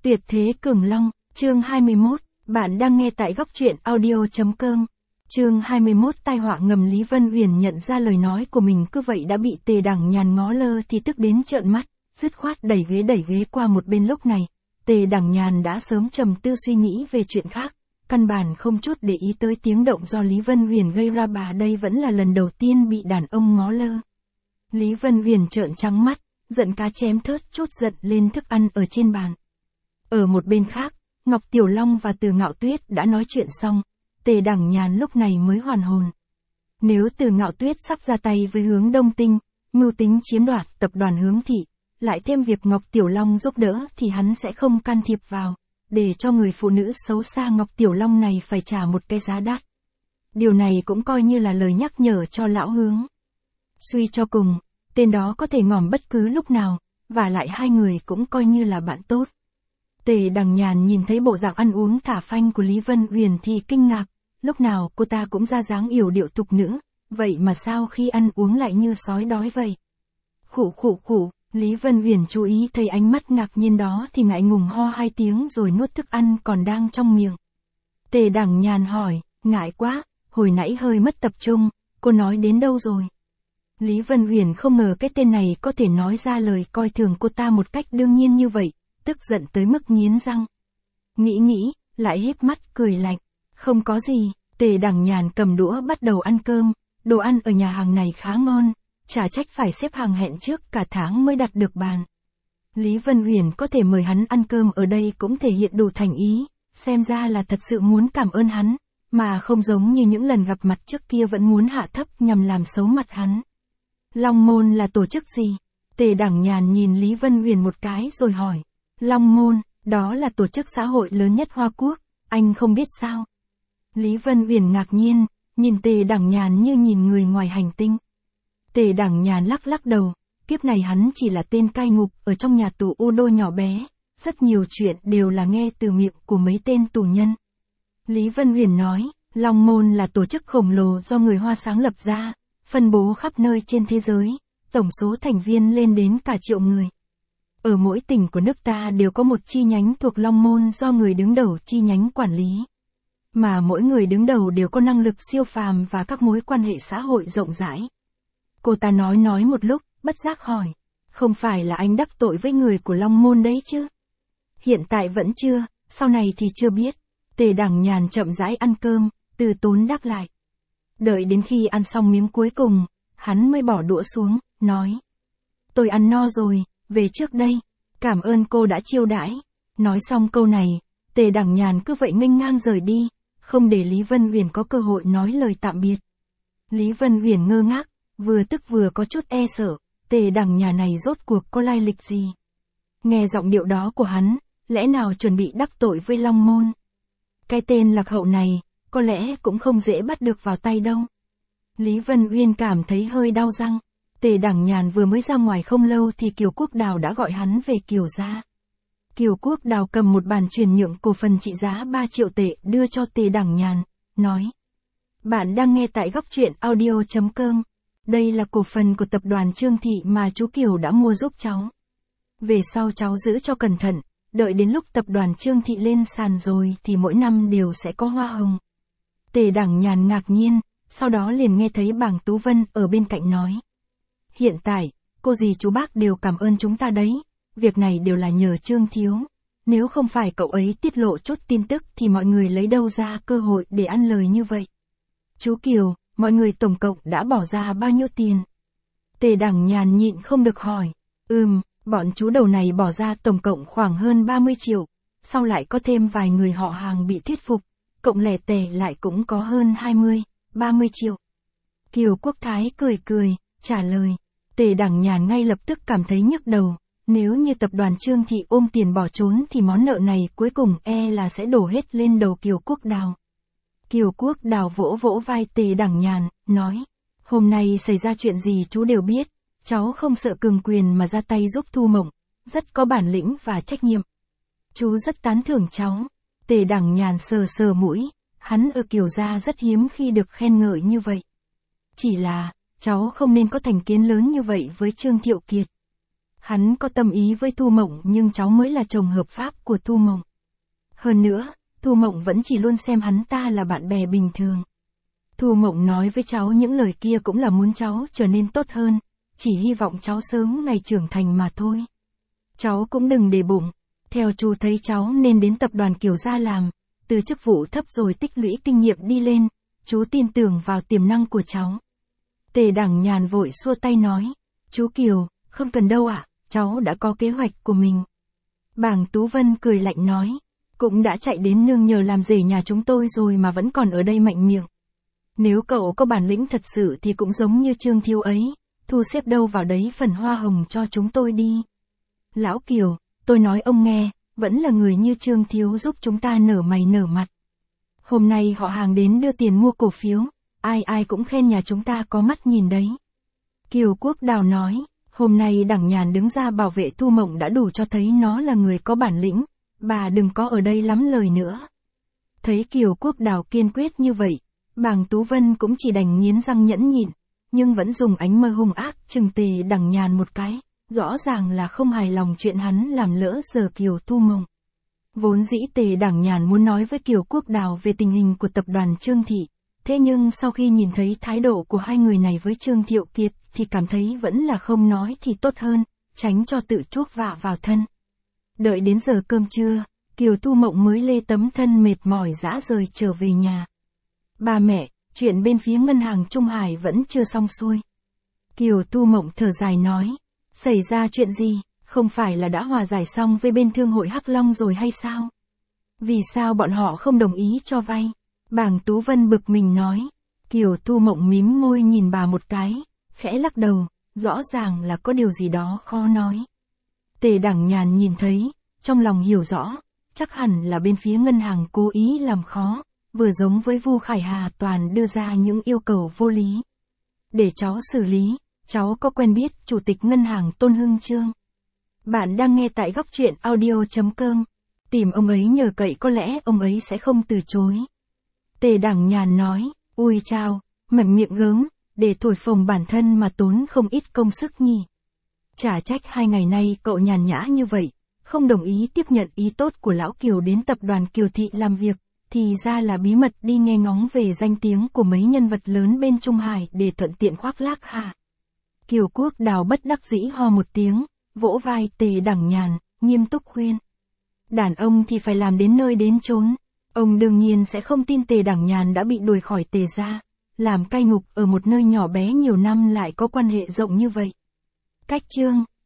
Tuyệt thế cường long, chương 21, bạn đang nghe tại góc truyện audio.com. Chương 21 tai họa ngầm. Lý Vân Uyển nhận ra lời nói của mình cứ vậy đã bị Tề Đằng Nhàn ngó lơ thì tức đến trợn mắt, dứt khoát đẩy ghế qua một bên. Lúc này, Tề Đằng Nhàn đã sớm trầm tư suy nghĩ về chuyện khác, căn bản không chút để ý tới tiếng động do Lý Vân Uyển gây ra. Bà đây vẫn là lần đầu tiên bị đàn ông ngó lơ. Lý Vân Uyển trợn trắng mắt, giận cá chém thớt trút giận lên thức ăn ở trên bàn. Ở một bên khác, Ngọc Tiểu Long và Từ Ngạo Tuyết đã nói chuyện xong, Tề Đằng Nhàn lúc này mới hoàn hồn. Nếu Từ Ngạo Tuyết sắp ra tay với Hướng Đông Tinh, mưu tính chiếm đoạt tập đoàn Hướng Thị, lại thêm việc Ngọc Tiểu Long giúp đỡ thì hắn sẽ không can thiệp vào, để cho người phụ nữ xấu xa Ngọc Tiểu Long này phải trả một cái giá đắt. Điều này cũng coi như là lời nhắc nhở cho lão Hướng. Suy cho cùng, tên đó có thể ngỏm bất cứ lúc nào, và lại hai người cũng coi như là bạn tốt. Tề Đằng Nhàn nhìn thấy bộ dạng ăn uống thả phanh của Lý Vân Uyển thì kinh ngạc, lúc nào cô ta cũng ra dáng yểu điệu tục nữ, vậy mà sao khi ăn uống lại như sói đói vậy? Khụ, Lý Vân Uyển chú ý thấy ánh mắt ngạc nhiên đó thì ngại ngùng ho hai tiếng rồi nuốt thức ăn còn đang trong miệng. Tề Đằng Nhàn hỏi, ngại quá, hồi nãy hơi mất tập trung, cô nói đến đâu rồi? Lý Vân Uyển không ngờ cái tên này có thể nói ra lời coi thường cô ta một cách đương nhiên như vậy, tức giận tới mức nghiến răng. Nghĩ, lại híp mắt cười lạnh. Không có gì, Tề Đằng Nhàn cầm đũa bắt đầu ăn cơm, đồ ăn ở nhà hàng này khá ngon, chả trách phải xếp hàng hẹn trước cả tháng mới đặt được bàn. Lý Vân Uyển có thể mời hắn ăn cơm ở đây cũng thể hiện đủ thành ý, xem ra là thật sự muốn cảm ơn hắn, mà không giống như những lần gặp mặt trước kia vẫn muốn hạ thấp nhằm làm xấu mặt hắn. Long Môn là tổ chức gì? Tề Đằng Nhàn nhìn Lý Vân Uyển một cái rồi hỏi. Long Môn, đó là tổ chức xã hội lớn nhất Hoa Quốc, anh không biết sao? Lý Vân Uyển ngạc nhiên, nhìn Tề Đằng Nhàn như nhìn người ngoài hành tinh. Tề Đằng Nhàn lắc đầu, kiếp này hắn chỉ là tên cai ngục ở trong nhà tù U Đô nhỏ bé, rất nhiều chuyện đều là nghe từ miệng của mấy tên tù nhân. Lý Vân Uyển nói, Long Môn là tổ chức khổng lồ do người Hoa sáng lập ra, phân bố khắp nơi trên thế giới, tổng số thành viên lên đến cả 1 triệu người. Ở mỗi tỉnh của nước ta đều có một chi nhánh thuộc Long Môn do người đứng đầu chi nhánh quản lý. Mà mỗi người đứng đầu đều có năng lực siêu phàm và các mối quan hệ xã hội rộng rãi. Cô ta nói một lúc, bất giác hỏi, không phải là anh đắc tội với người của Long Môn đấy chứ? Hiện tại vẫn chưa, sau này thì chưa biết. Tề Đằng Nhàn chậm rãi ăn cơm, từ tốn đáp lại. Đợi đến khi ăn xong miếng cuối cùng, hắn mới bỏ đũa xuống, nói. Tôi ăn no rồi, về trước đây, cảm ơn cô đã chiêu đãi. Nói xong câu này, Tề Đằng Nhàn cứ vậy nghênh ngang rời đi, không để Lý Vân Uyển có cơ hội nói lời tạm biệt. Lý Vân Uyển ngơ ngác, vừa tức vừa có chút e sợ, Tề Đằng Nhàn này rốt cuộc có lai lịch gì? Nghe giọng điệu đó của hắn, lẽ nào chuẩn bị đắc tội với Long Môn? Cái tên lạc hậu này, có lẽ cũng không dễ bắt được vào tay đâu. Lý Vân Uyên cảm thấy hơi đau răng. Tề Đằng Nhàn vừa mới ra ngoài không lâu thì Kiều Quốc Đào đã gọi hắn về Kiều gia. Kiều Quốc Đào cầm một bản chuyển nhượng cổ phần trị giá 3 triệu tệ đưa cho Tề Đằng Nhàn, nói. Bạn đang nghe tại góc truyện audio.com. Đây là cổ phần của tập đoàn Trương Thị mà chú Kiều đã mua giúp cháu. Về sau cháu giữ cho cẩn thận, đợi đến lúc tập đoàn Trương Thị lên sàn rồi thì mỗi năm đều sẽ có hoa hồng. Tề Đằng Nhàn ngạc nhiên, sau đó liền nghe thấy Bàng Tú Vân ở bên cạnh nói. Hiện tại, cô dì chú bác đều cảm ơn chúng ta đấy, việc này đều là nhờ Trương Thiếu. Nếu không phải cậu ấy tiết lộ chút tin tức thì mọi người lấy đâu ra cơ hội để ăn lời như vậy. Chú Kiều, mọi người tổng cộng đã bỏ ra bao nhiêu tiền? Tề Đằng Nhàn nhịn không được hỏi. Bọn chú đầu này bỏ ra tổng cộng khoảng hơn 30 triệu, sau lại có thêm vài người họ hàng bị thuyết phục, cộng lẻ tẻ lại cũng có hơn 20-30 triệu. Kiều Quốc Thái cười, trả lời. Tề Đằng Nhàn ngay lập tức cảm thấy nhức đầu, nếu như tập đoàn Trương Thị ôm tiền bỏ trốn thì món nợ này cuối cùng là sẽ đổ hết lên đầu Kiều Quốc Đào. Kiều Quốc Đào vỗ vai Tề Đằng Nhàn, nói, hôm nay xảy ra chuyện gì chú đều biết, cháu không sợ cường quyền mà ra tay giúp Thu Mộng, rất có bản lĩnh và trách nhiệm. Chú rất tán thưởng cháu. Tề Đằng Nhàn sờ mũi, hắn ở Kiều gia rất hiếm khi được khen ngợi như vậy. Chỉ là, cháu không nên có thành kiến lớn như vậy với Trương Thiệu Kiệt. Hắn có tâm ý với Thu Mộng nhưng cháu mới là chồng hợp pháp của Thu Mộng. Hơn nữa, Thu Mộng vẫn chỉ luôn xem hắn ta là bạn bè bình thường. Thu Mộng nói với cháu những lời kia cũng là muốn cháu trở nên tốt hơn, chỉ hy vọng cháu sớm ngày trưởng thành mà thôi. Cháu cũng đừng để bụng, theo chú thấy cháu nên đến tập đoàn Kiều gia làm, từ chức vụ thấp rồi tích lũy kinh nghiệm đi lên, chú tin tưởng vào tiềm năng của cháu. Tề Đằng Nhàn vội xua tay nói, chú Kiều, không cần đâu ạ, cháu đã có kế hoạch của mình. Bàng Tú Vân cười lạnh nói, cũng đã chạy đến nương nhờ làm rể nhà chúng tôi rồi mà vẫn còn ở đây mạnh miệng. Nếu cậu có bản lĩnh thật sự thì cũng giống như Trương Thiếu ấy, thu xếp đâu vào đấy phần hoa hồng cho chúng tôi đi. Lão Kiều, tôi nói ông nghe, vẫn là người như Trương Thiếu giúp chúng ta nở mày nở mặt. Hôm nay họ hàng đến đưa tiền mua cổ phiếu, ai ai cũng khen nhà chúng ta có mắt nhìn đấy. Kiều Quốc Đào nói, hôm nay Đằng Nhàn đứng ra bảo vệ Thu Mộng đã đủ cho thấy nó là người có bản lĩnh, bà đừng có ở đây lắm lời nữa. Thấy Kiều Quốc Đào kiên quyết như vậy, Bàng Tú Vân cũng chỉ đành nghiến răng nhẫn nhịn, nhưng vẫn dùng ánh mơ hung ác trừng Tề Đằng Nhàn một cái, rõ ràng là không hài lòng chuyện hắn làm lỡ giờ Kiều Thu Mộng. Vốn dĩ Tề Đằng Nhàn muốn nói với Kiều Quốc Đào về tình hình của tập đoàn Trương Thị, thế nhưng sau khi nhìn thấy thái độ của hai người này với Trương Thiệu Kiệt thì cảm thấy vẫn là không nói thì tốt hơn, tránh cho tự chuốc vạ vào thân. Đợi đến giờ cơm trưa, Kiều Thu Mộng mới lê tấm thân mệt mỏi rã rời trở về nhà. Ba mẹ, chuyện bên phía ngân hàng Trung Hải vẫn chưa xong xuôi. Kiều Thu Mộng thở dài nói, xảy ra chuyện gì, không phải là đã hòa giải xong với bên thương hội Hắc Long rồi hay sao? Vì sao bọn họ không đồng ý cho vay? Bàng Tú Vân bực mình nói. Kiều Thu Mộng mím môi nhìn bà một cái, khẽ lắc đầu, rõ ràng là có điều gì đó khó nói. Tề Đằng Nhàn nhìn thấy, trong lòng hiểu rõ, chắc hẳn là bên phía ngân hàng cố ý làm khó, vừa giống với Vu Khải Hà toàn đưa ra những yêu cầu vô lý. Để cháu xử lý, cháu có quen biết chủ tịch ngân hàng Tôn Hưng Trương? Bạn đang nghe tại góc truyện audio.com. Tìm ông ấy nhờ cậy có lẽ ông ấy sẽ không từ chối. Tề Đằng Nhàn nói, ui chao, mạnh miệng gớm, để thổi phồng bản thân mà tốn không ít công sức nhỉ. Chả trách 2 ngày nay cậu nhàn nhã như vậy, không đồng ý tiếp nhận ý tốt của lão Kiều đến tập đoàn Kiều Thị làm việc, thì ra là bí mật đi nghe ngóng về danh tiếng của mấy nhân vật lớn bên Trung Hải để thuận tiện khoác lác hả? Kiều Quốc Đào bất đắc dĩ ho một tiếng, vỗ vai Tề Đằng Nhàn, nghiêm túc khuyên. Đàn ông thì phải làm đến nơi đến chốn. Ông đương nhiên sẽ không tin Tề Đằng Nhàn đã bị đuổi khỏi Tề gia, làm cai ngục ở một nơi nhỏ bé nhiều năm lại có quan hệ rộng như vậy. Cách chương